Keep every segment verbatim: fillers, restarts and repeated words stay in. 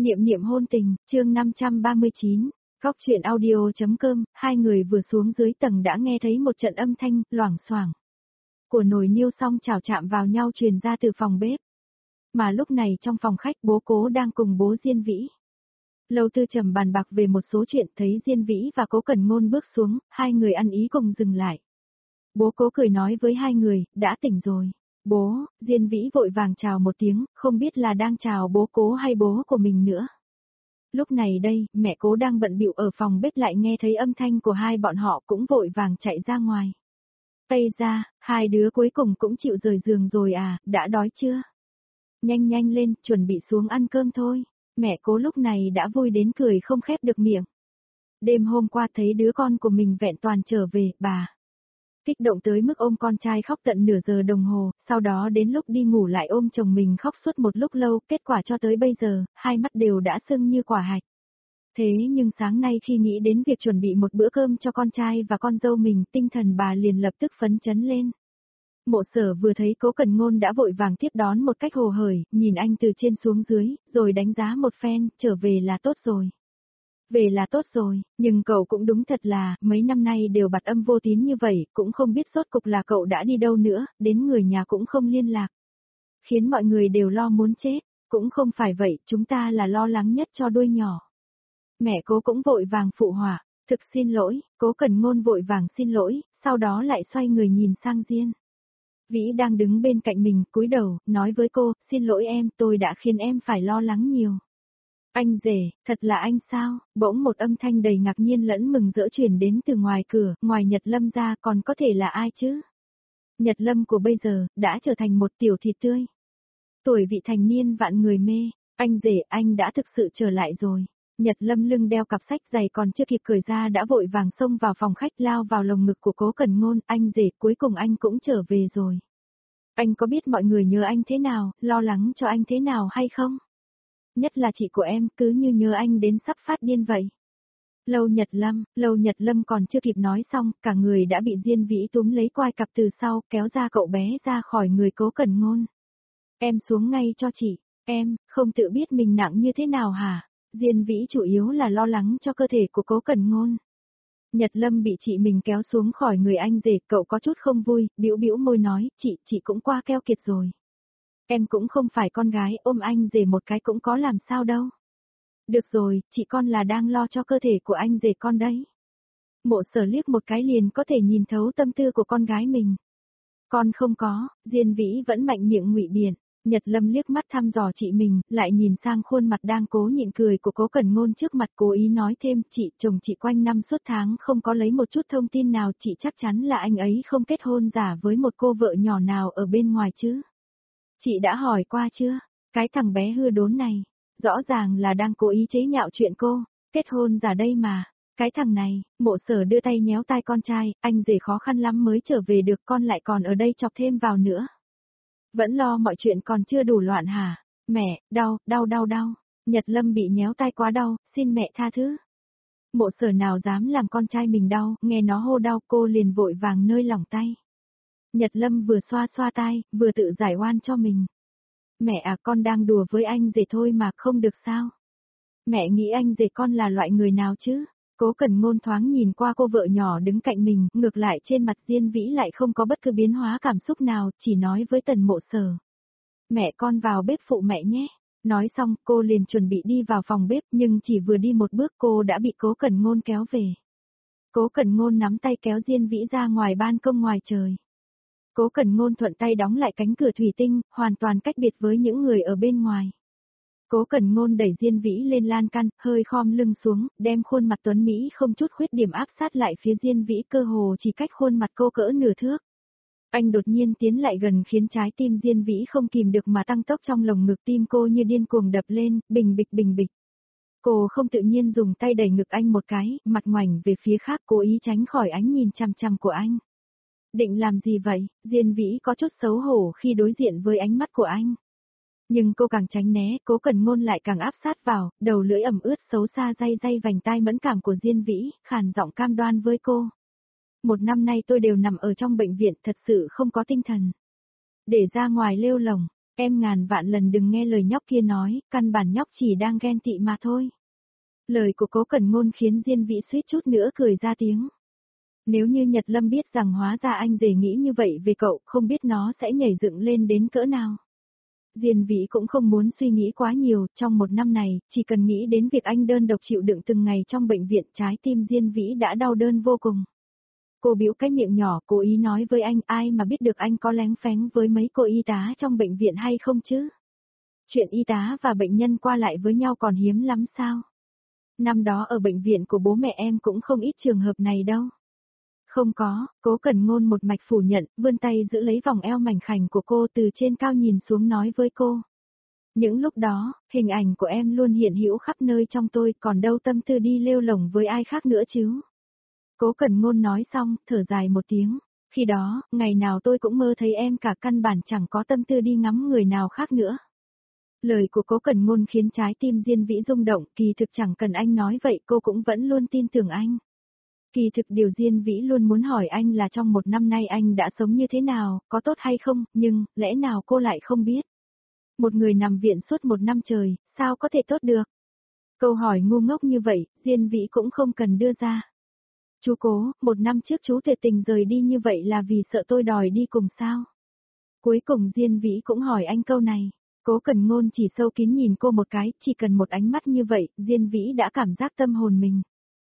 Niệm niệm hôn tình, chương năm trăm ba mươi chín, góc truyện audio.com, hai người vừa xuống dưới tầng đã nghe thấy một trận âm thanh, loảng xoảng của nồi niêu xong chảo chạm vào nhau truyền ra từ phòng bếp. Mà lúc này trong phòng khách bố Cố đang cùng bố Diên Vĩ. Lâu Tư Trầm bàn bạc về một số chuyện, thấy Diên Vĩ và Cố Cẩn Ngôn bước xuống, hai người ăn ý cùng dừng lại. Bố Cố cười nói với hai người, đã tỉnh rồi. Bố, Diên Vĩ vội vàng chào một tiếng, không biết là đang chào bố Cố hay bố của mình nữa. Lúc này đây, mẹ Cố đang bận bịu ở phòng bếp lại nghe thấy âm thanh của hai bọn họ cũng vội vàng chạy ra ngoài. Tây ra, hai đứa cuối cùng cũng chịu rời giường rồi à, đã đói chưa? Nhanh nhanh lên, chuẩn bị xuống ăn cơm thôi. Mẹ Cố lúc này đã vui đến cười không khép được miệng. Đêm hôm qua thấy đứa con của mình vẹn toàn trở về, bà kích động tới mức ôm con trai khóc tận nửa giờ đồng hồ, sau đó đến lúc đi ngủ lại ôm chồng mình khóc suốt một lúc lâu, kết quả cho tới bây giờ, hai mắt đều đã sưng như quả hạch. Thế nhưng sáng nay khi nghĩ đến việc chuẩn bị một bữa cơm cho con trai và con dâu mình, tinh thần bà liền lập tức phấn chấn lên. Mộ Sở vừa thấy Cố Cẩn Ngôn đã vội vàng tiếp đón một cách hồ hởi, nhìn anh từ trên xuống dưới, rồi đánh giá một phen, trở về là tốt rồi. Về là tốt rồi, nhưng cậu cũng đúng thật là, mấy năm nay đều bặt âm vô tín như vậy, cũng không biết rốt cục là cậu đã đi đâu nữa, đến người nhà cũng không liên lạc. Khiến mọi người đều lo muốn chết, cũng không phải vậy, chúng ta là lo lắng nhất cho đuôi nhỏ. Mẹ Cố cũng vội vàng phụ họa, thực xin lỗi, Cố Cẩn Ngôn vội vàng xin lỗi, sau đó lại xoay người nhìn sang Diên Vĩ đang đứng bên cạnh mình, cúi đầu, nói với cô, xin lỗi em, tôi đã khiến em phải lo lắng nhiều. Anh rể, thật là anh sao? Bỗng một âm thanh đầy ngạc nhiên lẫn mừng rỡ truyền đến từ ngoài cửa, ngoài Nhật Lâm ra còn có thể là ai chứ? Nhật Lâm của bây giờ, đã trở thành một tiểu thịt tươi. Tuổi vị thành niên vạn người mê, anh rể anh đã thực sự trở lại rồi. Nhật Lâm lưng đeo cặp sách dày còn chưa kịp cởi ra đã vội vàng xông vào phòng khách lao vào lồng ngực của Cố Cẩn Ngôn, anh rể cuối cùng anh cũng trở về rồi. Anh có biết mọi người nhớ anh thế nào, lo lắng cho anh thế nào hay không? Nhất là chị của em, cứ như nhớ anh đến sắp phát điên vậy. Lâu Nhật Lâm, Lâu Nhật Lâm còn chưa kịp nói xong, cả người đã bị Diên Vĩ túm lấy quai cặp từ sau, kéo ra cậu bé ra khỏi người Cố Cẩn Ngôn. Em xuống ngay cho chị, em, không tự biết mình nặng như thế nào hả? Diên Vĩ chủ yếu là lo lắng cho cơ thể của Cố Cẩn Ngôn. Nhật Lâm bị chị mình kéo xuống khỏi người anh rể, cậu có chút không vui, bĩu bĩu môi nói, chị, chị cũng qua keo kiệt rồi. Em cũng không phải con gái, ôm anh rể một cái cũng có làm sao đâu. Được rồi, chị con là đang lo cho cơ thể của anh rể con đấy. Mộ Sở liếc một cái liền có thể nhìn thấu tâm tư của con gái mình. Con không có, Diên Vĩ vẫn mạnh miệng ngụy biện. Nhật Lâm liếc mắt thăm dò chị mình, lại nhìn sang khuôn mặt đang cố nhịn cười của Cố Cẩn Ngôn trước mặt, cố ý nói thêm, chị, chồng chị quanh năm suốt tháng không có lấy một chút thông tin nào, chị chắc chắn là anh ấy không kết hôn giả với một cô vợ nhỏ nào ở bên ngoài chứ. Chị đã hỏi qua chưa? Cái thằng bé hư đốn này, rõ ràng là đang cố ý chế nhạo chuyện cô, kết hôn giả đây mà. Cái thằng này, Mộ Sở đưa tay nhéo tai con trai, anh rể khó khăn lắm mới trở về được, con lại còn ở đây chọc thêm vào nữa. Vẫn lo mọi chuyện còn chưa đủ loạn hả? Mẹ, đau, đau đau đau. Nhật Lâm bị nhéo tai quá đau, xin mẹ tha thứ. Mộ Sở nào dám làm con trai mình đau, nghe nó hô đau cô liền vội vàng nơi lỏng tay. Nhật Lâm vừa xoa xoa tai, vừa tự giải oan cho mình. Mẹ à, con đang đùa với anh rể thôi mà, không được sao? Mẹ nghĩ anh rể con là loại người nào chứ? Cố Cẩn Ngôn thoáng nhìn qua cô vợ nhỏ đứng cạnh mình, ngược lại trên mặt Diên Vĩ lại không có bất cứ biến hóa cảm xúc nào, chỉ nói với Tần Mộ Sở. Mẹ con vào bếp phụ mẹ nhé. Nói xong, cô liền chuẩn bị đi vào phòng bếp, nhưng chỉ vừa đi một bước cô đã bị Cố Cẩn Ngôn kéo về. Cố Cẩn Ngôn nắm tay kéo Diên Vĩ ra ngoài ban công ngoài trời. Cố Cẩn Ngôn thuận tay đóng lại cánh cửa thủy tinh, hoàn toàn cách biệt với những người ở bên ngoài. Cố Cẩn Ngôn đẩy Diên Vĩ lên lan can, hơi khom lưng xuống, đem khuôn mặt tuấn Mỹ không chút khuyết điểm áp sát lại phía Diên Vĩ, cơ hồ chỉ cách khuôn mặt cô cỡ nửa thước. Anh đột nhiên tiến lại gần khiến trái tim Diên Vĩ không kìm được mà tăng tốc trong lồng ngực, tim cô như điên cuồng đập lên, bình bịch bình bịch. Cô không tự nhiên dùng tay đẩy ngực anh một cái, mặt ngoảnh về phía khác, cố ý tránh khỏi ánh nhìn chằm chằm của anh. Định làm gì vậy? Diên Vĩ có chút xấu hổ khi đối diện với ánh mắt của anh. Nhưng cô càng tránh né, Cố Cẩn Ngôn lại càng áp sát vào, đầu lưỡi ẩm ướt xấu xa day day vành tai mẫn cảm của Diên Vĩ, khàn giọng cam đoan với cô. Một năm nay tôi đều nằm ở trong bệnh viện, thật sự không có tinh thần để ra ngoài lêu lồng. Em ngàn vạn lần đừng nghe lời nhóc kia nói, căn bản nhóc chỉ đang ghen tị mà thôi. Lời của Cố Cẩn Ngôn khiến Diên Vĩ suýt chút nữa cười ra tiếng. Nếu như Nhật Lâm biết rằng hóa ra anh rể nghĩ như vậy về cậu, không biết nó sẽ nhảy dựng lên đến cỡ nào. Diên Vĩ cũng không muốn suy nghĩ quá nhiều, trong một năm này, chỉ cần nghĩ đến việc anh đơn độc chịu đựng từng ngày trong bệnh viện, trái tim Diên Vĩ đã đau đớn vô cùng. Cô bĩu cái miệng nhỏ, cố ý nói với anh, ai mà biết được anh có lén phén với mấy cô y tá trong bệnh viện hay không chứ? Chuyện y tá và bệnh nhân qua lại với nhau còn hiếm lắm sao? Năm đó ở bệnh viện của bố mẹ em cũng không ít trường hợp này đâu. Không có, Cố Cẩn Ngôn một mạch phủ nhận, vươn tay giữ lấy vòng eo mảnh khảnh của cô từ trên cao nhìn xuống nói với cô. Những lúc đó, hình ảnh của em luôn hiện hữu khắp nơi trong tôi, còn đâu tâm tư đi lêu lổng với ai khác nữa chứ. Cố Cẩn Ngôn nói xong, thở dài một tiếng. Khi đó, ngày nào tôi cũng mơ thấy em, cả căn bản chẳng có tâm tư đi ngắm người nào khác nữa. Lời của Cố Cẩn Ngôn khiến trái tim Diên Vĩ rung động, kỳ thực chẳng cần anh nói vậy cô cũng vẫn luôn tin tưởng anh. Kỳ thực điều Diên Vĩ luôn muốn hỏi anh là trong một năm nay anh đã sống như thế nào, có tốt hay không, nhưng, lẽ nào cô lại không biết? Một người nằm viện suốt một năm trời, sao có thể tốt được? Câu hỏi ngu ngốc như vậy, Diên Vĩ cũng không cần đưa ra. Chú Cố, một năm trước chú tuyệt tình rời đi như vậy là vì sợ tôi đòi đi cùng sao? Cuối cùng Diên Vĩ cũng hỏi anh câu này. Cố Cẩn Ngôn chỉ sâu kín nhìn cô một cái, chỉ cần một ánh mắt như vậy, Diên Vĩ đã cảm giác tâm hồn mình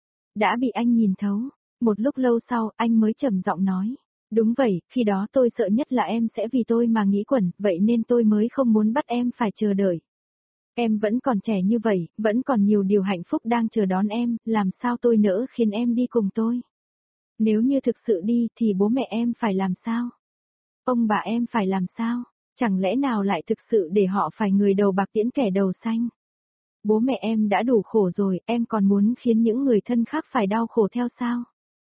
đã bị anh nhìn thấu. Một lúc lâu sau, anh mới trầm giọng nói. Đúng vậy, khi đó tôi sợ nhất là em sẽ vì tôi mà nghĩ quẩn, vậy nên tôi mới không muốn bắt em phải chờ đợi. Em vẫn còn trẻ như vậy, vẫn còn nhiều điều hạnh phúc đang chờ đón em, làm sao tôi nỡ khiến em đi cùng tôi. Nếu như thực sự đi thì bố mẹ em phải làm sao? Ông bà em phải làm sao? Chẳng lẽ nào lại thực sự để họ phải người đầu bạc tiễn kẻ đầu xanh? Bố mẹ em đã đủ khổ rồi, em còn muốn khiến những người thân khác phải đau khổ theo sao?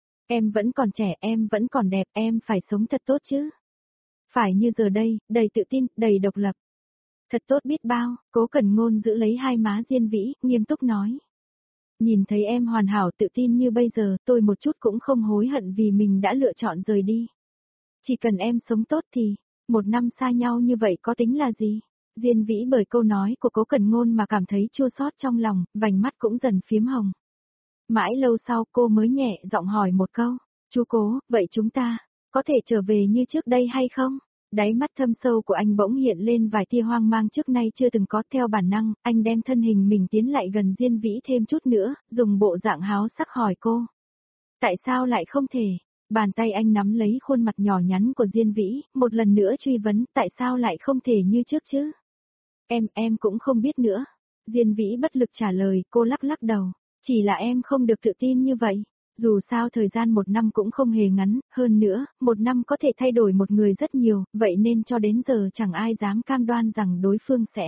Em vẫn còn trẻ, em vẫn còn đẹp, em phải sống thật tốt chứ. Phải như giờ đây, đầy tự tin, đầy độc lập. Thật tốt biết bao, Cố Cẩn Ngôn giữ lấy hai má Diên Vĩ, nghiêm túc nói. Nhìn thấy em hoàn hảo tự tin như bây giờ, tôi một chút cũng không hối hận vì mình đã lựa chọn rời đi. Chỉ cần em sống tốt thì, một năm xa nhau như vậy có tính là gì? Diên Vĩ bởi câu nói của Cố Cẩn Ngôn mà cảm thấy chua xót trong lòng, vành mắt cũng dần phiếm hồng. Mãi lâu sau cô mới nhẹ giọng hỏi một câu, chú Cố, vậy chúng ta, có thể trở về như trước đây hay không? Đáy mắt thâm sâu của anh bỗng hiện lên vài tia hoang mang trước nay chưa từng có, theo bản năng, anh đem thân hình mình tiến lại gần Diên Vĩ thêm chút nữa, dùng bộ dạng háo sắc hỏi cô. Tại sao lại không thể? Bàn tay anh nắm lấy khuôn mặt nhỏ nhắn của Diên Vĩ, một lần nữa truy vấn, tại sao lại không thể như trước chứ? Em, em cũng không biết nữa. Diên Vĩ bất lực trả lời, cô lắc lắc đầu. Chỉ là em không được tự tin như vậy. Dù sao thời gian một năm cũng không hề ngắn, hơn nữa, một năm có thể thay đổi một người rất nhiều, vậy nên cho đến giờ chẳng ai dám cam đoan rằng đối phương sẽ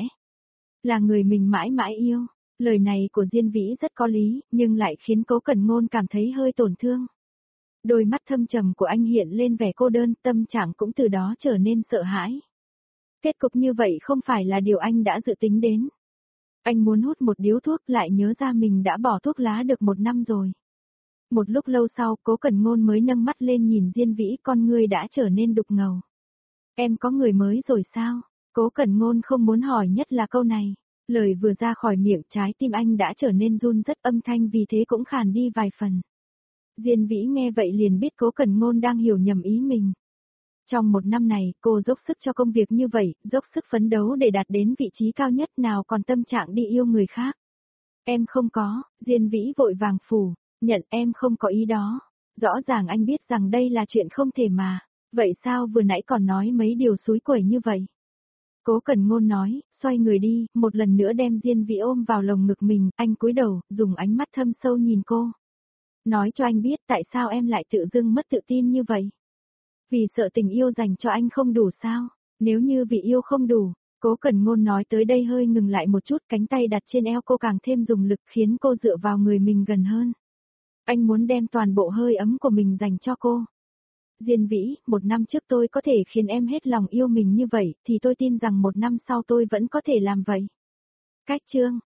là người mình mãi mãi yêu. Lời này của Diên Vĩ rất có lý, nhưng lại khiến Cố Cẩn Ngôn cảm thấy hơi tổn thương. Đôi mắt thâm trầm của anh hiện lên vẻ cô đơn, tâm trạng cũng từ đó trở nên sợ hãi. Kết cục như vậy không phải là điều anh đã dự tính đến. Anh muốn hút một điếu thuốc lại nhớ ra mình đã bỏ thuốc lá được một năm rồi. Một lúc lâu sau, Cố Cẩn Ngôn mới nâng mắt lên nhìn Diên Vĩ, con ngươi đã trở nên đục ngầu. Em có người mới rồi sao? Cố Cẩn Ngôn không muốn hỏi nhất là câu này. Lời vừa ra khỏi miệng, trái tim anh đã trở nên run rất, âm thanh vì thế cũng khàn đi vài phần. Diên Vĩ nghe vậy liền biết Cố Cẩn Ngôn đang hiểu nhầm ý mình. Trong một năm này, cô dốc sức cho công việc như vậy, dốc sức phấn đấu để đạt đến vị trí cao nhất, nào còn tâm trạng đi yêu người khác. Em không có, Diên Vĩ vội vàng phủ, nhận em không có ý đó. Rõ ràng anh biết rằng đây là chuyện không thể mà, vậy sao vừa nãy còn nói mấy điều xúi quẩy như vậy? Cố Cẩn Ngôn nói, xoay người đi, một lần nữa đem Diên Vĩ ôm vào lồng ngực mình, anh cúi đầu, dùng ánh mắt thâm sâu nhìn cô. Nói cho anh biết tại sao em lại tự dưng mất tự tin như vậy. Vì sợ tình yêu dành cho anh không đủ sao? Nếu như vì yêu không đủ, Cố Cẩn Ngôn nói tới đây hơi ngừng lại một chút, cánh tay đặt trên eo cô càng thêm dùng lực khiến cô dựa vào người mình gần hơn. Anh muốn đem toàn bộ hơi ấm của mình dành cho cô. Diên Vĩ, một năm trước tôi có thể khiến em hết lòng yêu mình như vậy, thì tôi tin rằng một năm sau tôi vẫn có thể làm vậy. Cách chương